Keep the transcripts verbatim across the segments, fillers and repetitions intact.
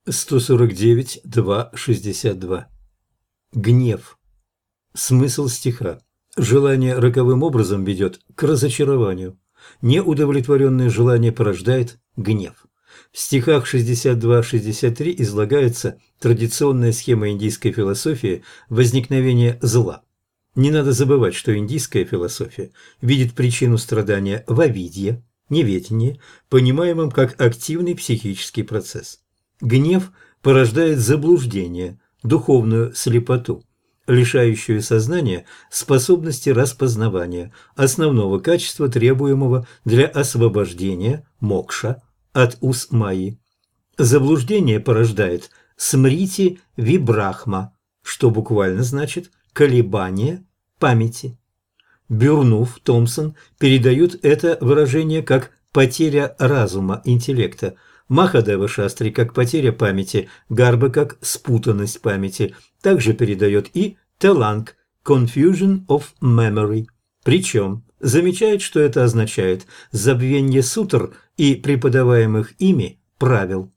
сто сорок девять два шестьдесят два. Гнев. Смысл стиха. Желание роковым образом ведет к разочарованию. Неудовлетворенное желание порождает гнев. В стихах шестьдесят два шестьдесят три излагается традиционная схема индийской философии возникновения зла. Не надо забывать, что индийская философия видит причину страдания в авидье, неведении, понимаемом как активный психический процесс. Гнев порождает заблуждение, духовную слепоту, лишающую сознания способности распознавания, основного качества, требуемого для освобождения, мокша, от уз майи. Заблуждение порождает смрити вибрахма, что буквально значит колебание памяти. Бюрнув, Томпсон передают это выражение как потеря разума, интеллекта, Махадева Шастри как потеря памяти, Гарба как спутанность памяти. Также передает и Теланг confusion of memory. Причем замечает, что это означает забвение сутр и преподаваемых ими правил.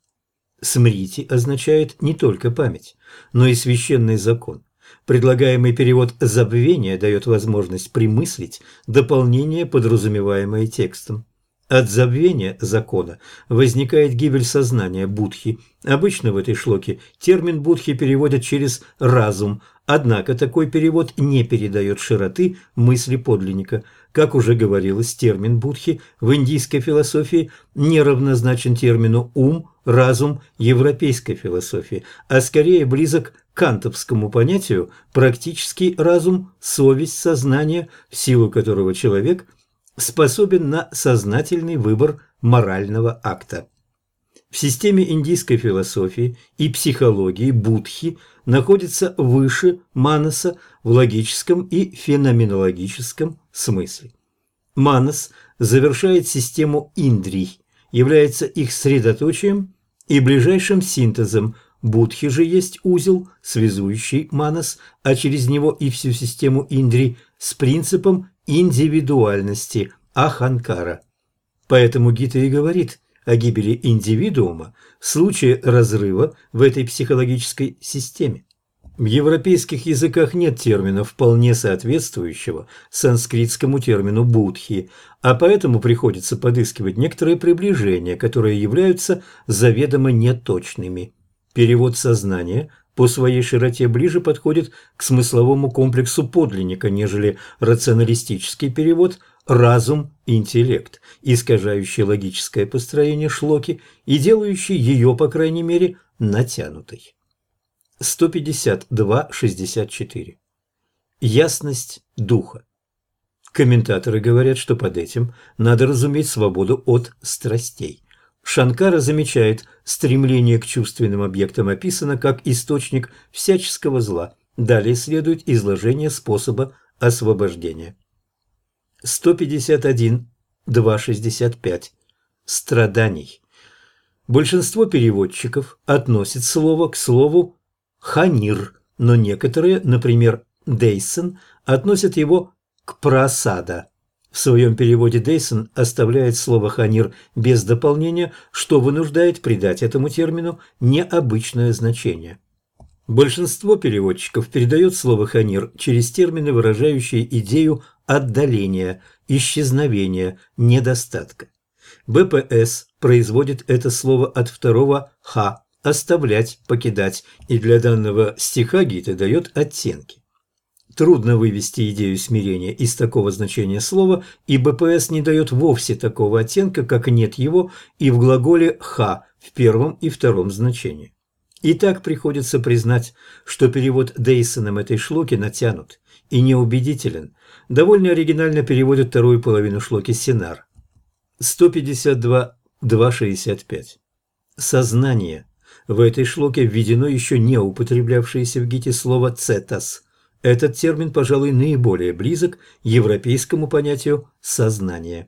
Смрити означает не только память, но и священный закон. Предлагаемый перевод «забвение» дает возможность примыслить дополнение, подразумеваемое текстом. От забвения закона возникает гибель сознания Будхи. Обычно в этой шлоке термин Будхи переводят через «разум», однако такой перевод не передает широты мысли подлинника. Как уже говорилось, термин Будхи в индийской философии не равнозначен термину «ум», «разум» европейской философии, а скорее близок к кантовскому понятию «практический разум», «совесть», «сознание», в силу которого человек – способен на сознательный выбор морального акта. В системе индийской философии и психологии Будхи находится выше Манаса в логическом и феноменологическом смысле. Манас завершает систему индрий, является их средоточием и ближайшим синтезом. Будхи же есть узел, связующий Манас, а через него и всю систему индрий с принципом индивидуальности аханкара. Поэтому Гита и говорит о гибели индивидуума в случае разрыва в этой психологической системе. В европейских языках нет термина, вполне соответствующего санскритскому термину «будхи», а поэтому приходится подыскивать некоторые приближения, которые являются заведомо неточными. Перевод сознания по своей широте ближе подходит к смысловому комплексу подлинника, нежели рационалистический перевод «разум-интеллект», искажающий логическое построение шлоки и делающий ее, по крайней мере, натянутой. сто пятьдесят два шестьдесят четыре. Ясность духа. Комментаторы говорят, что под этим надо разуметь свободу от страстей. Шанкара замечает, стремление к чувственным объектам описано как источник всяческого зла. Далее следует изложение способа освобождения. сто пятьдесят один два шестьдесят пять. Страданий. Большинство переводчиков относят слово к слову «ханир», но некоторые, например, Дейсон, относят его к прасада. В своем переводе Дейсон оставляет слово «ханир» без дополнения, что вынуждает придать этому термину необычное значение. Большинство переводчиков передает слово «ханир» через термины, выражающие идею отдаления, исчезновения, недостатка. БПС производит это слово от второго «ха» – оставлять, покидать, и для данного стиха Гита дает оттенки. Трудно вывести идею смирения из такого значения слова, и БПС не дает вовсе такого оттенка, как нет его и в глаголе «ха» в первом и втором значении. И так приходится признать, что перевод Дейсоном этой шлоки натянут и неубедителен. Довольно оригинально переводит вторую половину шлоки Синар. сто пятьдесят два два шестьдесят пять. Сознание. В этой шлоке введено еще не употреблявшееся в Гите слово «цетас». Этот термин, пожалуй, наиболее близок европейскому понятию «сознание».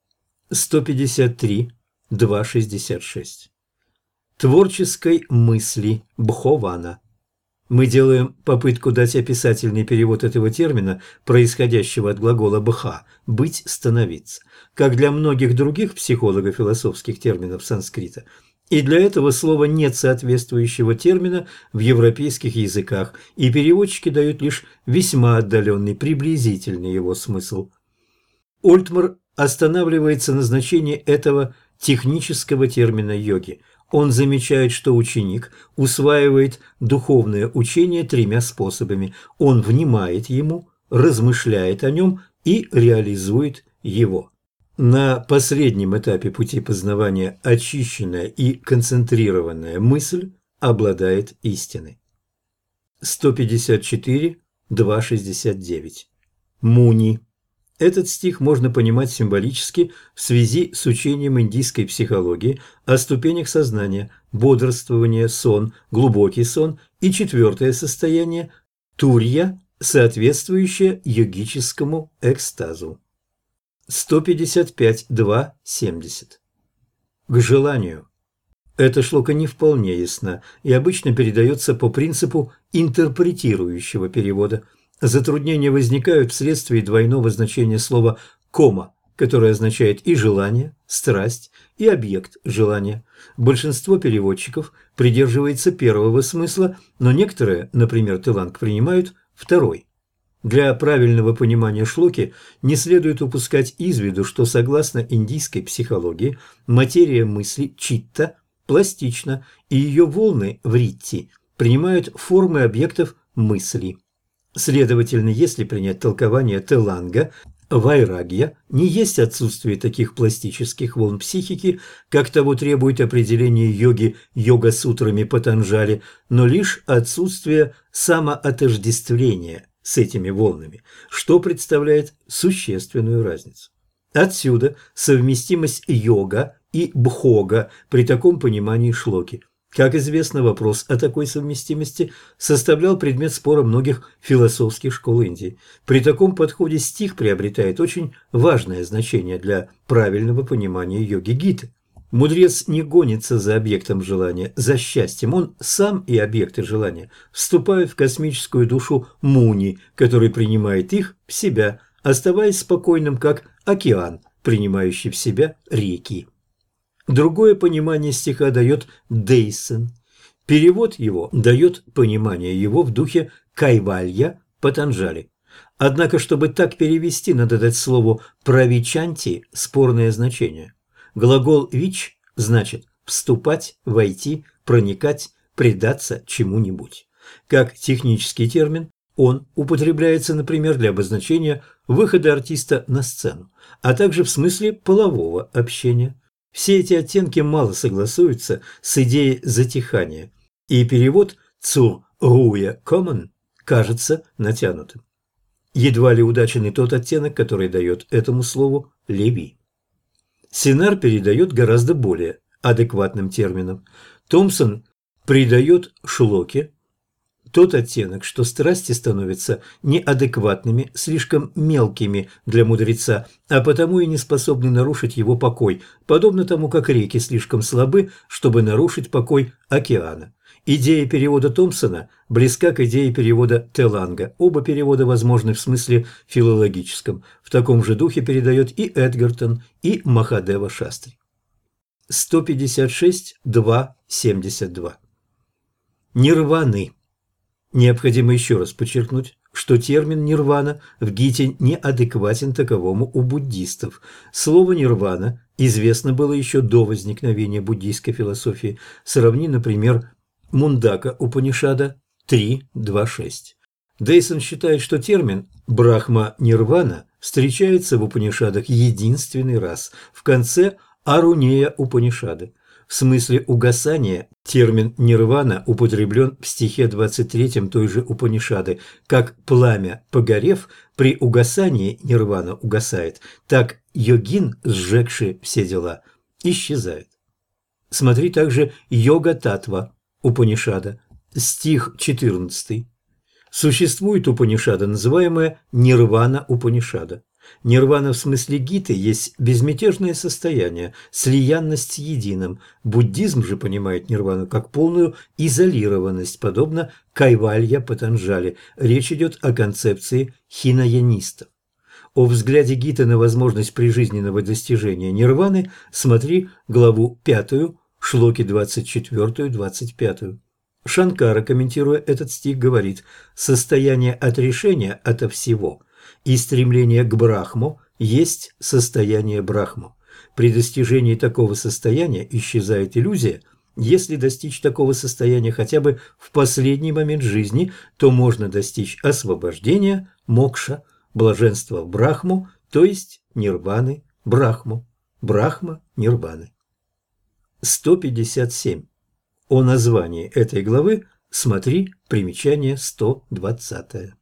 сто пятьдесят три два шестьдесят шесть. Творческой мысли Бхована. Мы делаем попытку дать описательный перевод этого термина, происходящего от глагола «бха» – «быть», «становиться». Как для многих других психолого-философских терминов санскрита, И для этого слова нет соответствующего термина в европейских языках, и переводчики дают лишь весьма отдаленный, приблизительный его смысл. Ольтмар останавливается на значении этого технического термина йоги. Он замечает, что ученик усваивает духовное учение тремя способами. Он внимает ему, размышляет о нем и реализует его. На последнем этапе пути познавания очищенная и концентрированная мысль обладает истиной. сто пятьдесят четыре, два шестьдесят девять. Муни. Этот стих можно понимать символически в связи с учением индийской психологии о ступенях сознания, бодрствование, сон, глубокий сон и четвертое состояние – турья, соответствующее йогическому экстазу. сто пятьдесят пять, два семьдесят. К желанию. Эта шлока не вполне ясна и обычно передается по принципу интерпретирующего перевода. Затруднения возникают вследствие двойного значения слова «кома», которое означает и желание, страсть, и объект желания. Большинство переводчиков придерживается первого смысла, но некоторые, например, Теланг, принимают второй. Для правильного понимания шлоки не следует упускать из виду, что согласно индийской психологии материя мысли читта пластична, и ее волны вритти принимают формы объектов мысли. Следовательно, если принять толкование Теланга, вайрагья не есть отсутствие таких пластических волн психики, как того требует определение йоги йога-сутрами Патанджали, но лишь отсутствие самоотождествления с этими волнами, что представляет существенную разницу. Отсюда совместимость йога и бхога при таком понимании шлоки. Как известно, вопрос о такой совместимости составлял предмет спора многих философских школ Индии. При таком подходе стих приобретает очень важное значение для правильного понимания йоги-гиты. Мудрец не гонится за объектом желания, за счастьем. Он сам и объекты желания вступают в космическую душу Муни, который принимает их в себя, оставаясь спокойным, как океан, принимающий в себя реки. Другое понимание стиха дает Дейсон. Перевод его дает понимание его в духе Кайвалья Патанджали. Однако, чтобы так перевести, надо дать слову «правичанти» спорное значение. Глагол «вич» значит «вступать», «войти», «проникать», «предаться чему-нибудь». Как технический термин, он употребляется, например, для обозначения выхода артиста на сцену, а также в смысле полового общения. Все эти оттенки мало согласуются с идеей затихания, и перевод «цур руя коммон» кажется натянутым. Едва ли удачен и тот оттенок, который дает этому слову «леви». Синар передает гораздо более адекватным термином. Томпсон придает шлоке тот оттенок, что страсти становятся неадекватными, слишком мелкими для мудреца, а потому и не способны нарушить его покой, подобно тому, как реки слишком слабы, чтобы нарушить покой океана. Идея перевода Томпсона близка к идее перевода Теланга. Оба перевода возможны в смысле филологическом. В таком же духе передает и Эдгертон, и Махадева Шастри. сто пятьдесят шесть, два семьдесят два. Нирваны. Необходимо еще раз подчеркнуть, что термин «нирвана» в гите неадекватен таковому у буддистов. Слово «нирвана» известно было еще до возникновения буддийской философии. Сравни, например, Мундака Упанишада три два шесть. Дейсон считает, что термин «брахма-нирвана» встречается в Упанишадах единственный раз, в конце Арунея Упанишады. В смысле угасания термин «нирвана» употреблен в стихе двадцать третьем той же Упанишады. Как пламя, погорев, при угасании нирвана угасает, так йогин, сжегший все дела, исчезает. Смотри также «Йога-татва» Упанишада, стих четырнадцатый. Существует Упанишада, называемая Нирвана Упанишада. Нирвана в смысле гиты есть безмятежное состояние, слиянность с единым. Буддизм же понимает нирвану как полную изолированность, подобно Кайвалья Патанджали. Речь идет о концепции хинаянистов. О взгляде гиты на возможность прижизненного достижения нирваны смотри главу пятую Шлоки двадцать четыре двадцать пять. Шанкара, комментируя этот стих, говорит: «Состояние отрешения ото всего и стремление к Брахму есть состояние Брахму. При достижении такого состояния исчезает иллюзия. Если достичь такого состояния хотя бы в последний момент жизни, то можно достичь освобождения, мокша, блаженства в Брахму, то есть нирваны Брахму, Брахма нирваны». сто пятьдесят семь. О названии этой главы смотри примечание сто двадцать.